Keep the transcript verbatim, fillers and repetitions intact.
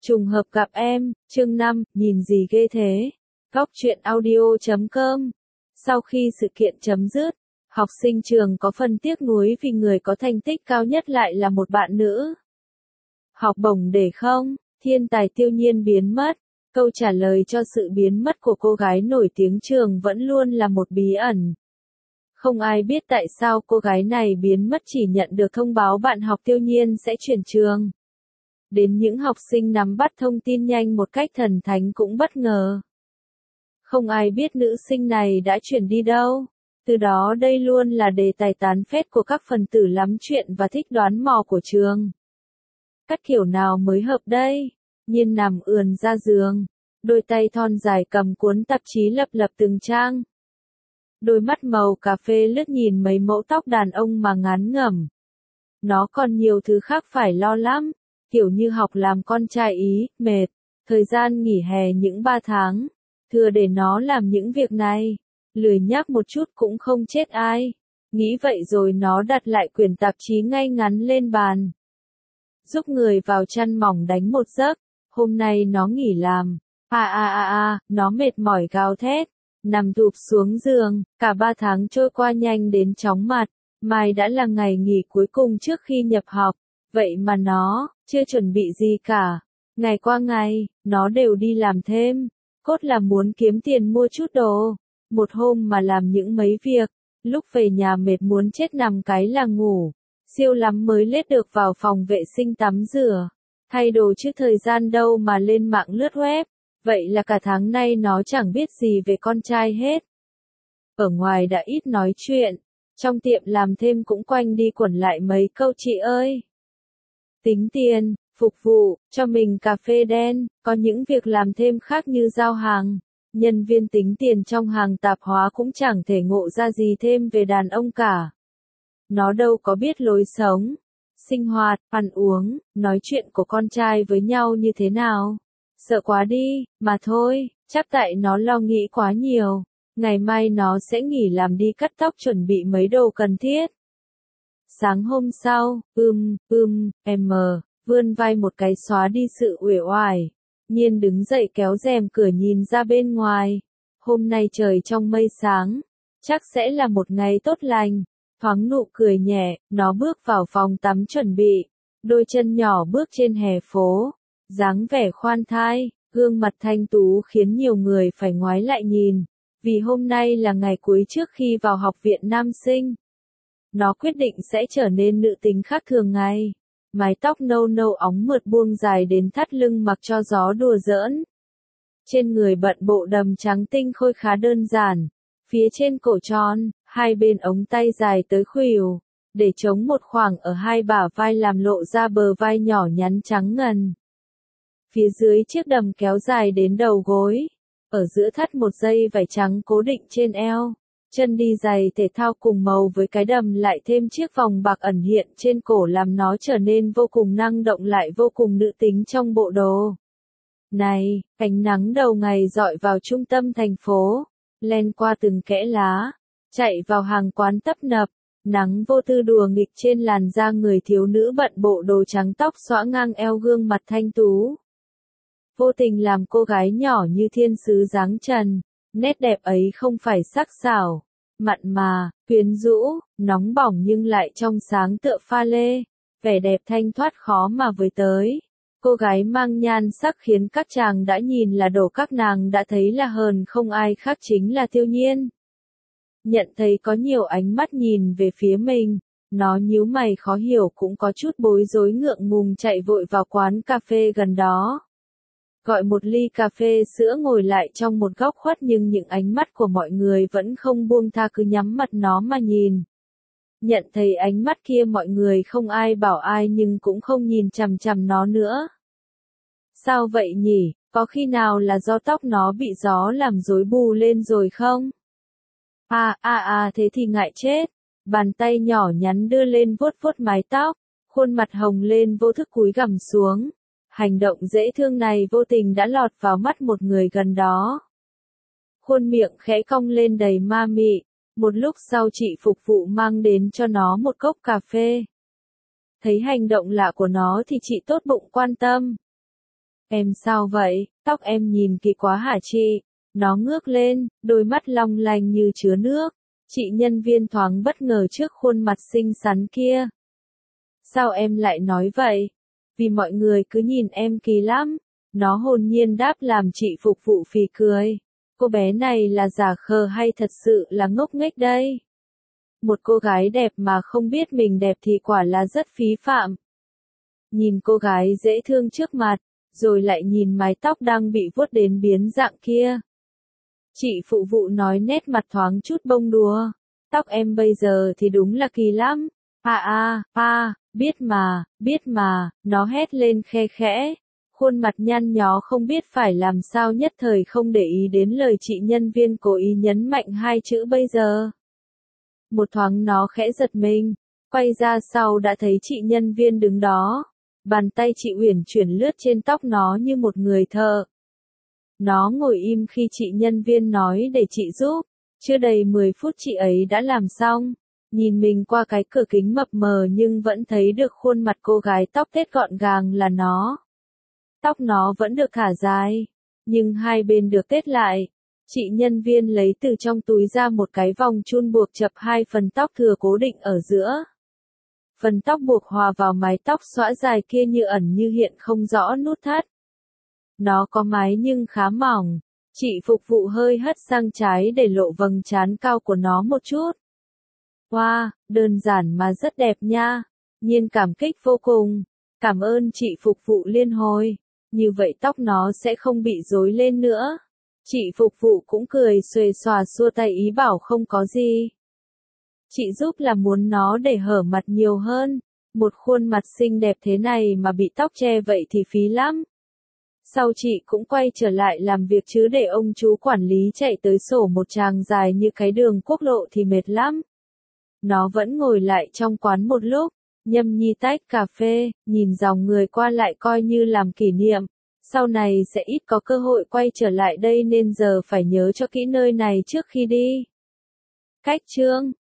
Trùng hợp gặp em, chương năm, nhìn gì ghê thế? Góc truyện audio chấm com. Sau khi sự kiện chấm dứt, học sinh trường có phần tiếc nuối vì người có thành tích cao nhất lại là một bạn nữ. Học bổng để không, thiên tài Tiêu Nhiên biến mất. Câu trả lời cho sự biến mất của cô gái nổi tiếng trường vẫn luôn là một bí ẩn. Không ai biết tại sao cô gái này biến mất, chỉ nhận được thông báo bạn học Tiêu Nhiên sẽ chuyển trường. Đến những học sinh nắm bắt thông tin nhanh một cách thần thánh cũng bất ngờ. Không ai biết nữ sinh này đã chuyển đi đâu. Từ đó đây luôn là đề tài tán phét của các phần tử lắm chuyện và thích đoán mò của trường. Cắt kiểu nào mới hợp đây? Nhiên nằm ườn ra giường, đôi tay thon dài cầm cuốn tạp chí lập lập từng trang. Đôi mắt màu cà phê lướt nhìn mấy mẫu tóc đàn ông mà ngán ngẩm. Nó còn nhiều thứ khác phải lo lắm, kiểu như học làm con trai Ý, mệt, thời gian nghỉ hè những ba tháng, thừa để nó làm những việc này, lười nhác một chút cũng không chết ai. Nghĩ vậy rồi nó đặt lại quyển tạp chí ngay ngắn lên bàn. Giúp người vào chăn mỏng đánh một giấc, hôm nay nó nghỉ làm, a a a a, nó mệt mỏi gào thét, nằm thụp xuống giường, cả ba tháng trôi qua nhanh đến chóng mặt, mai đã là ngày nghỉ cuối cùng trước khi nhập học, vậy mà nó, chưa chuẩn bị gì cả, ngày qua ngày, nó đều đi làm thêm, cốt là muốn kiếm tiền mua chút đồ, một hôm mà làm những mấy việc, lúc về nhà mệt muốn chết nằm cái là ngủ, siêu lắm mới lết được vào phòng vệ sinh tắm rửa, thay đồ chứ thời gian đâu mà lên mạng lướt web, vậy là cả tháng nay nó chẳng biết gì về con trai hết. Ở ngoài đã ít nói chuyện, trong tiệm làm thêm cũng quanh đi quẩn lại mấy câu chị ơi. Tính tiền, phục vụ, cho mình cà phê đen, có những việc làm thêm khác như giao hàng. Nhân viên tính tiền trong hàng tạp hóa cũng chẳng thể ngộ ra gì thêm về đàn ông cả. Nó đâu có biết lối sống, sinh hoạt, ăn uống, nói chuyện của con trai với nhau như thế nào. Sợ quá đi, mà thôi, chắc tại nó lo nghĩ quá nhiều. Ngày mai nó sẽ nghỉ làm đi cắt tóc chuẩn bị mấy đồ cần thiết. Sáng hôm sau, ưm, ưm, em mờ, vươn vai một cái xóa đi sự uể oải. Nhiên đứng dậy kéo rèm cửa nhìn ra bên ngoài. Hôm nay trời trong mây sáng, chắc sẽ là một ngày tốt lành. Thoáng nụ cười nhẹ, nó bước vào phòng tắm chuẩn bị. Đôi chân nhỏ bước trên hè phố, dáng vẻ khoan thai, gương mặt thanh tú khiến nhiều người phải ngoái lại nhìn. Vì hôm nay là ngày cuối trước khi vào học viện nam sinh. Nó quyết định sẽ trở nên nữ tính khác thường ngày. Mái tóc nâu nâu óng mượt buông dài đến thắt lưng mặc cho gió đùa giỡn. Trên người bận bộ đầm trắng tinh khôi khá đơn giản. Phía trên cổ tròn, hai bên ống tay dài tới khuỷu, để chống một khoảng ở hai bả vai làm lộ ra bờ vai nhỏ nhắn trắng ngần. Phía dưới chiếc đầm kéo dài đến đầu gối. Ở giữa thắt một dây vải trắng cố định trên eo. Chân đi giày thể thao cùng màu với cái đầm lại thêm chiếc vòng bạc ẩn hiện trên cổ làm nó trở nên vô cùng năng động lại vô cùng nữ tính trong bộ đồ. Này, ánh nắng đầu ngày dọi vào trung tâm thành phố, len qua từng kẽ lá, chạy vào hàng quán tấp nập, nắng vô tư đùa nghịch trên làn da người thiếu nữ bận bộ đồ trắng, tóc xõa ngang eo, gương mặt thanh tú. Vô tình làm cô gái nhỏ như thiên sứ dáng trần. Nét đẹp ấy không phải sắc sảo, mặn mà, quyến rũ, nóng bỏng nhưng lại trong sáng tựa pha lê, vẻ đẹp thanh thoát khó mà với tới. Cô gái mang nhan sắc khiến các chàng đã nhìn là đổ, các nàng đã thấy là hờn, không ai khác chính là Tiêu Nhiên. Nhận thấy có nhiều ánh mắt nhìn về phía mình, nó nhíu mày khó hiểu cũng có chút bối rối ngượng ngùng chạy vội vào quán cà phê gần đó. Gọi một ly cà phê sữa ngồi lại trong một góc khuất, nhưng những ánh mắt của mọi người vẫn không buông tha, cứ nhắm mặt nó mà nhìn. Nhận thấy ánh mắt kia mọi người không ai bảo ai nhưng cũng không nhìn chằm chằm nó nữa. Sao vậy nhỉ, có khi nào là do tóc nó bị gió làm rối bù lên rồi không? À à à thế thì ngại chết. Bàn tay nhỏ nhắn đưa lên vuốt vuốt mái tóc, khuôn mặt hồng lên vô thức cúi gằm xuống. Hành động dễ thương này vô tình đã lọt vào mắt một người gần đó. Khuôn miệng khẽ cong lên đầy ma mị. Một lúc sau chị phục vụ mang đến cho nó một cốc cà phê. Thấy hành động lạ của nó thì chị tốt bụng quan tâm. Em sao vậy, tóc em nhìn kỳ quá hả chị? Nó ngước lên, đôi mắt long lanh như chứa nước. Chị nhân viên thoáng bất ngờ trước khuôn mặt xinh xắn kia. Sao em lại nói vậy? Vì mọi người cứ nhìn em kỳ lắm. Nó hồn nhiên đáp làm chị phục vụ phì cười. Cô bé này là giả khờ hay thật sự là ngốc nghếch đây? Một cô gái đẹp mà không biết mình đẹp thì quả là rất phí phạm. Nhìn cô gái dễ thương trước mặt, rồi lại nhìn mái tóc đang bị vuốt đến biến dạng kia. Chị phụ vụ nói nét mặt thoáng chút bông đùa. Tóc em bây giờ thì đúng là kỳ lắm. À à, à, biết mà, biết mà, nó hét lên khe khẽ. Khuôn mặt nhăn nhó không biết phải làm sao nhất thời không để ý đến lời chị nhân viên cố ý nhấn mạnh hai chữ bây giờ. Một thoáng nó khẽ giật mình, quay ra sau đã thấy chị nhân viên đứng đó. Bàn tay chị uyển chuyển lướt trên tóc nó như một người thợ. Nó ngồi im khi chị nhân viên nói để chị giúp. Chưa đầy mười phút chị ấy đã làm xong. Nhìn mình qua cái cửa kính mập mờ nhưng vẫn thấy được khuôn mặt cô gái tóc tết gọn gàng là nó. Tóc nó vẫn được thả dài, nhưng hai bên được tết lại. Chị nhân viên lấy từ trong túi ra một cái vòng chun buộc chập hai phần tóc thừa cố định ở giữa. Phần tóc buộc hòa vào mái tóc xõa dài kia như ẩn như hiện không rõ nút thắt. Nó có mái nhưng khá mỏng. Chị phục vụ hơi hất sang trái để lộ vầng trán cao của nó một chút. Wow, đơn giản mà rất đẹp nha. Nhiên cảm kích vô cùng. Cảm ơn chị phục vụ liên hồi. Như vậy tóc nó sẽ không bị rối lên nữa. Chị phục vụ cũng cười xuề xòa xua tay ý bảo không có gì. Chị giúp là muốn nó để hở mặt nhiều hơn. Một khuôn mặt xinh đẹp thế này mà bị tóc che vậy thì phí lắm. Sau chị cũng quay trở lại làm việc chứ để ông chú quản lý chạy tới sổ một tràng dài như cái đường quốc lộ thì mệt lắm. Nó vẫn ngồi lại trong quán một lúc, nhâm nhi tách cà phê, nhìn dòng người qua lại coi như làm kỷ niệm. Sau này sẽ ít có cơ hội quay trở lại đây nên giờ phải nhớ cho kỹ nơi này trước khi đi. Cách chương